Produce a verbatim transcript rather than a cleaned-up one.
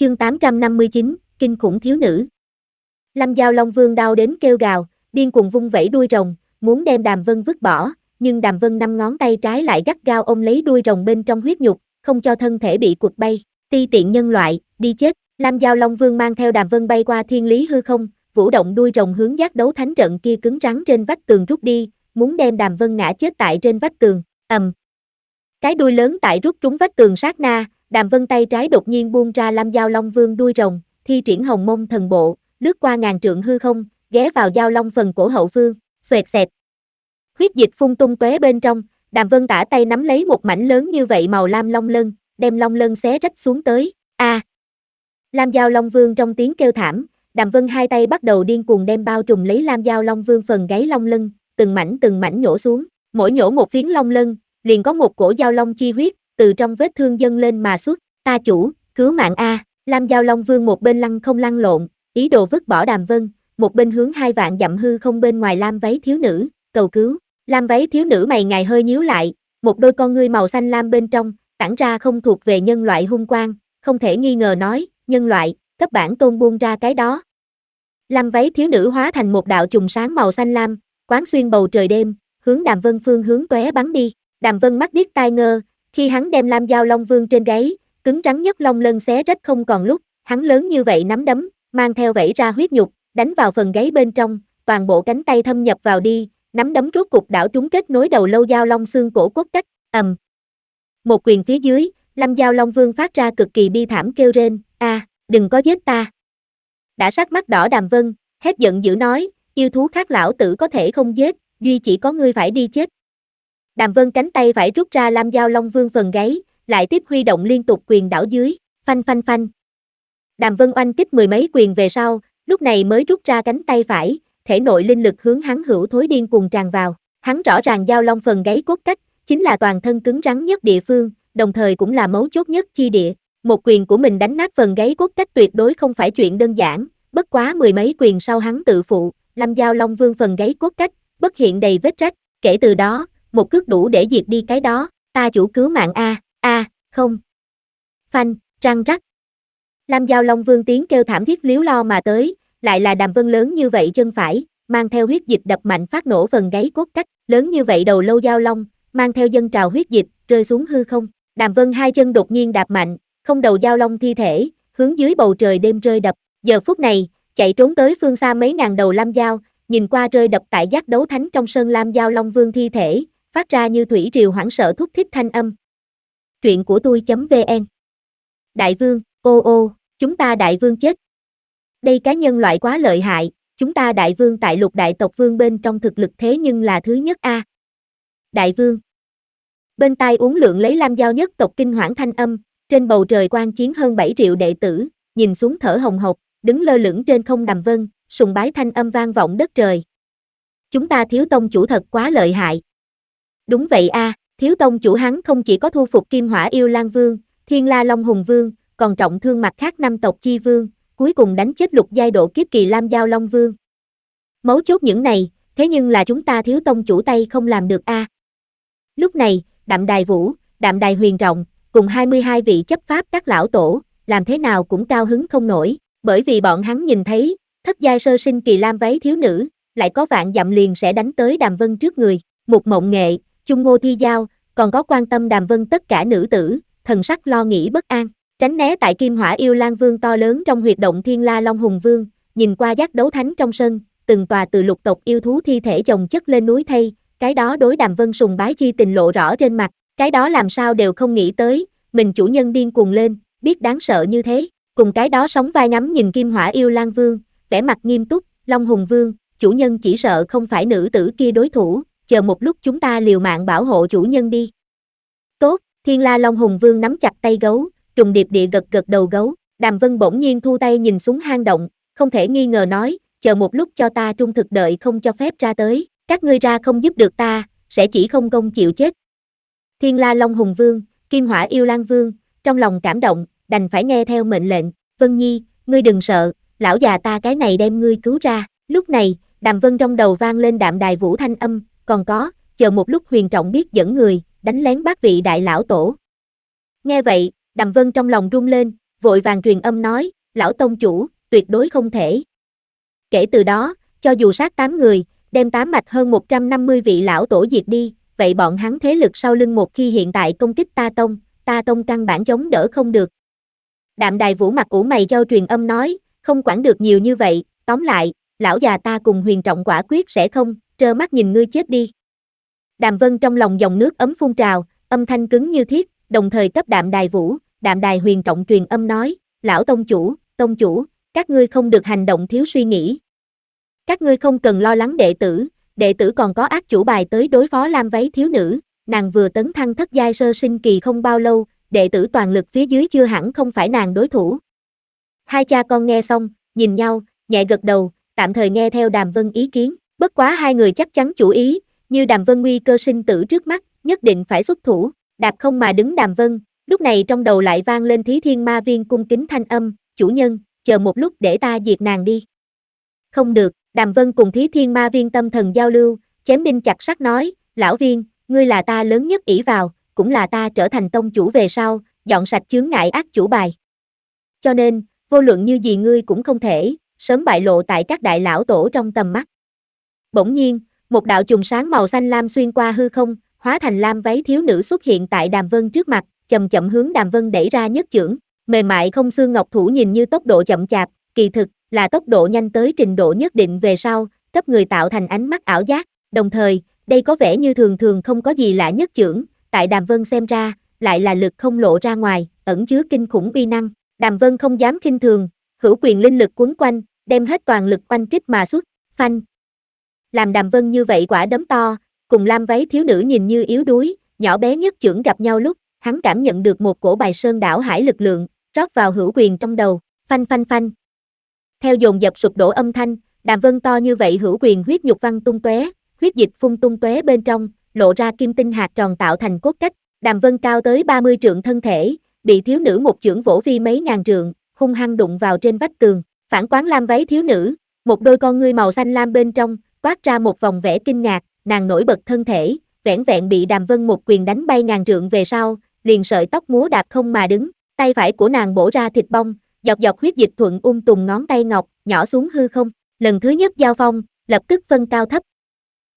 Chương tám trăm năm mươi chín, kinh khủng thiếu nữ. Lâm Giao Long Vương đau đến kêu gào, điên cuồng vung vẩy đuôi rồng, muốn đem Đàm Vân vứt bỏ, nhưng Đàm Vân năm ngón tay trái lại gắt gao ôm lấy đuôi rồng bên trong huyết nhục, không cho thân thể bị quật bay. Ti tiện nhân loại, đi chết. Lâm Giao Long Vương mang theo Đàm Vân bay qua thiên lý hư không, vũ động đuôi rồng hướng giác đấu thánh trận kia cứng rắn trên vách tường rút đi, muốn đem Đàm Vân ngã chết tại trên vách tường. Ầm. Um. Cái đuôi lớn tại rút trúng vách tường sát na, Đàm Vân tay trái đột nhiên buông ra Lâm Giao Long Vương đuôi rồng, thi triển Hồng Mông Thần Bộ, lướt qua ngàn trượng hư không, ghé vào Giao Long phần cổ hậu phương, xoẹt xẹt. Huyết dịch phun tung tóe bên trong, Đàm Vân tả tay nắm lấy một mảnh lớn như vậy màu lam long lân, đem long lân xé rách xuống tới. A! À. Lam Giao Long Vương trong tiếng kêu thảm, Đàm Vân hai tay bắt đầu điên cuồng đem bao trùm lấy Lam Giao Long Vương phần gáy long lân, từng mảnh từng mảnh nhổ xuống, mỗi nhổ một phiến long lân, liền có một cổ giao long chi huyết từ trong vết thương dâng lên mà xuất. Ta chủ, cứu mạng a! Lam Giao Long Vương một bên lăn không lăn lộn, ý đồ vứt bỏ Đàm Vân, một bên hướng hai vạn dặm hư không bên ngoài lam váy thiếu nữ, cầu cứu. Lam váy thiếu nữ mày ngài hơi nhíu lại, một đôi con ngươi màu xanh lam bên trong, tản ra không thuộc về nhân loại hung quang, không thể nghi ngờ nói, nhân loại, cấp bản tôn buông ra cái đó. Lam váy thiếu nữ hóa thành một đạo chùm sáng màu xanh lam, quán xuyên bầu trời đêm, hướng Đàm Vân phương hướng tóe bắn đi. Đàm Vân mắt điếc tai ngơ, khi hắn đem Lam Giao Long Vương trên gáy, cứng rắn nhất long lân xé rách không còn lúc, hắn lớn như vậy nắm đấm, mang theo vẩy ra huyết nhục, đánh vào phần gáy bên trong, toàn bộ cánh tay thâm nhập vào đi, nắm đấm rốt cục đảo trúng kết nối đầu lâu Giao Long xương cổ cốt cách, ầm. Um. Một quyền phía dưới, Lam Giao Long Vương phát ra cực kỳ bi thảm kêu rên, a, à, đừng có giết ta. Đã sắc mắt đỏ Đàm Vân, hét giận dữ nói, yêu thú khác lão tử có thể không giết, duy chỉ có ngươi phải đi chết. Đàm Vân cánh tay phải rút ra Lam Giao Long Vương phần gáy, lại tiếp huy động liên tục quyền đảo dưới, phanh phanh phanh. Đàm Vân oanh kích mười mấy quyền về sau, lúc này mới rút ra cánh tay phải, thể nội linh lực hướng hắn hữu thối điên cuồng tràn vào. Hắn rõ ràng Giao Long phần gáy cốt cách, chính là toàn thân cứng rắn nhất địa phương, đồng thời cũng là mấu chốt nhất chi địa. Một quyền của mình đánh nát phần gáy cốt cách tuyệt đối không phải chuyện đơn giản, bất quá mười mấy quyền sau hắn tự phụ, Lam Giao Long Vương phần gáy cốt cách, bất hiện đầy vết rách, kể từ đó, một cước đủ để diệt đi cái đó, ta chủ cứu mạng a, a, không. Phanh, răng rắc. Lam Giao Long Vương tiếng kêu thảm thiết líu lo mà tới, lại là Đàm Vân lớn như vậy chân phải, mang theo huyết dịch đập mạnh phát nổ phần gáy cốt cách, lớn như vậy đầu lâu Giao Long, mang theo dâng trào huyết dịch, rơi xuống hư không. Đàm Vân hai chân đột nhiên đạp mạnh, không đầu Giao Long thi thể, hướng dưới bầu trời đêm rơi đập. Giờ phút này, chạy trốn tới phương xa mấy ngàn đầu Lam Giao, nhìn qua rơi đập tại giác đấu thánh trong sân Lam Giao Long Vương thi thể, phát ra như thủy triều hoảng sợ thúc thích thanh âm. Truyện của tôi.vn. Đại vương, ô ô, chúng ta đại vương chết. Đây cá nhân loại quá lợi hại, chúng ta đại vương tại lục đại tộc vương bên trong thực lực thế nhưng là thứ nhất a. À. Đại vương. Bên tai uốn lượn lấy Lam Giao nhất tộc kinh hoảng thanh âm, trên bầu trời quan chiến hơn bảy triệu đệ tử, nhìn xuống thở hồng hộc, đứng lơ lửng trên không Đàm Vân, sùng bái thanh âm vang vọng đất trời. Chúng ta thiếu tông chủ thật quá lợi hại. Đúng vậy a, à, thiếu tông chủ hắn không chỉ có thu phục Kim Hỏa Yêu Lang Vương, Thiên La Long Hùng Vương, còn trọng thương mặt khác năm tộc chi vương, cuối cùng đánh chết lục giai độ kiếp kỳ Lam Giao Long Vương. Mấu chốt những này, thế nhưng là chúng ta thiếu tông chủ tay không làm được a. À. Lúc này, Đạm Đài Vũ, Đạm Đài Huyền Trọng, cùng hai mươi hai vị chấp pháp các lão tổ, làm thế nào cũng cao hứng không nổi, bởi vì bọn hắn nhìn thấy, thất giai sơ sinh kỳ lam váy thiếu nữ, lại có vạn dặm liền sẽ đánh tới Đàm Vân trước người. Mục Mộng Nghệ, Chung Ngô Thi Giao, còn có quan tâm Đàm Vân tất cả nữ tử, thần sắc lo nghĩ bất an, tránh né tại Kim Hỏa Yêu Lang Vương to lớn trong huyệt động Thiên La Long Hùng Vương, nhìn qua giác đấu thánh trong sân, từng tòa từ lục tộc yêu thú thi thể chồng chất lên núi thay, cái đó đối Đàm Vân sùng bái chi tình lộ rõ trên mặt, cái đó làm sao đều không nghĩ tới, mình chủ nhân điên cuồng lên, biết đáng sợ như thế, cùng cái đó sóng vai ngắm nhìn Kim Hỏa Yêu Lang Vương, vẻ mặt nghiêm túc, Long Hùng Vương, chủ nhân chỉ sợ không phải nữ tử kia đối thủ, chờ một lúc chúng ta liều mạng bảo hộ chủ nhân đi. Tốt, Thiên La Long Hùng Vương nắm chặt tay gấu, trùng điệp địa gật gật đầu gấu, Đàm Vân bỗng nhiên thu tay nhìn xuống hang động, không thể nghi ngờ nói, chờ một lúc cho ta trung thực đợi không cho phép ra tới, các ngươi ra không giúp được ta, sẽ chỉ không công chịu chết. Thiên La Long Hùng Vương, Kim Hỏa Yêu Lang Vương, trong lòng cảm động, đành phải nghe theo mệnh lệnh, Vân Nhi, ngươi đừng sợ, lão già ta cái này đem ngươi cứu ra. Lúc này, Đàm Vân trong đầu vang lên Đạm Đài Vũ thanh âm, còn có, chờ một lúc Huyền Trọng biết dẫn người, đánh lén bát vị đại lão tổ. Nghe vậy, Đàm Vân trong lòng run lên, vội vàng truyền âm nói, lão tông chủ, tuyệt đối không thể. Kể từ đó, cho dù sát tám người, đem tám mạch hơn một trăm năm mươi vị lão tổ diệt đi, vậy bọn hắn thế lực sau lưng một khi hiện tại công kích ta tông, ta tông căn bản chống đỡ không được. Đạm Đài Vũ mặt ủ mày chau truyền âm nói, không quản được nhiều như vậy, tóm lại, lão già ta cùng Huyền Trọng quả quyết sẽ không, trơ mắt nhìn ngươi chết đi. Đàm Vân trong lòng dòng nước ấm phun trào, âm thanh cứng như thiết, đồng thời cấp Đạm Đài Vũ, Đạm Đài Huyền Trọng truyền âm nói, lão tông chủ, tông chủ, các ngươi không được hành động thiếu suy nghĩ. Các ngươi không cần lo lắng đệ tử, đệ tử còn có ác chủ bài tới đối phó Lam váy thiếu nữ, nàng vừa tấn thăng thất giai sơ sinh kỳ không bao lâu, đệ tử toàn lực phía dưới chưa hẳn không phải nàng đối thủ. Hai cha con nghe xong, nhìn nhau, nhẹ gật đầu, tạm thời nghe theo Đàm Vân ý kiến, bất quá hai người chắc chắn chủ ý, như Đàm Vân nguy cơ sinh tử trước mắt, nhất định phải xuất thủ, đạp không mà đứng Đàm Vân, lúc này trong đầu lại vang lên Thí Thiên Ma Viên cung kính thanh âm, chủ nhân, chờ một lúc để ta diệt nàng đi. Không được, Đàm Vân cùng Thí Thiên Ma Viên tâm thần giao lưu, chém đinh chặt sắt nói, lão viên, ngươi là ta lớn nhất ỷ vào, cũng là ta trở thành tông chủ về sau, dọn sạch chướng ngại ác chủ bài. Cho nên, vô luận như gì ngươi cũng không thể, sớm bại lộ tại các đại lão tổ trong tầm mắt. Bỗng nhiên, một đạo chùm sáng màu xanh lam xuyên qua hư không, hóa thành lam váy thiếu nữ xuất hiện tại Đàm Vân trước mặt, chậm chậm hướng Đàm Vân đẩy ra nhất chưởng, mềm mại không xương ngọc thủ nhìn như tốc độ chậm chạp, kỳ thực là tốc độ nhanh tới trình độ nhất định về sau, cấp người tạo thành ánh mắt ảo giác, đồng thời, đây có vẻ như thường thường không có gì lạ nhất chưởng, tại Đàm Vân xem ra, lại là lực không lộ ra ngoài, ẩn chứa kinh khủng uy năng, Đàm Vân không dám khinh thường, hữu quyền linh lực quấn quanh, đem hết toàn lực oanh kích mà xuất, phanh. Làm Đàm Vân như vậy quả đấm to, cùng lam váy thiếu nữ nhìn như yếu đuối, nhỏ bé nhất chưởng gặp nhau lúc, hắn cảm nhận được một cổ bài sơn đảo hải lực lượng, rót vào hữu quyền trong đầu, phanh phanh phanh. Theo dồn dập sụp đổ âm thanh, Đàm Vân to như vậy hữu quyền huyết nhục văng tung tóe, huyết dịch phun tung tóe bên trong, lộ ra kim tinh hạt tròn tạo thành cốt cách, Đàm Vân cao tới ba mươi trượng thân thể, bị thiếu nữ một chưởng vỗ phi mấy ngàn trượng, hung hăng đụng vào trên vách tường, phản quán lam váy thiếu nữ, một đôi con ngươi màu xanh lam bên trong, toát ra một vòng vẻ kinh ngạc, nàng nổi bật thân thể, vẻn vẹn bị Đàm Vân một quyền đánh bay ngàn trượng về sau, liền sợi tóc múa đạp không mà đứng, tay phải của nàng bổ ra thịt bong, dọc dọc huyết dịch thuận ung tùng ngón tay ngọc, nhỏ xuống hư không, lần thứ nhất giao phong, lập tức phân cao thấp,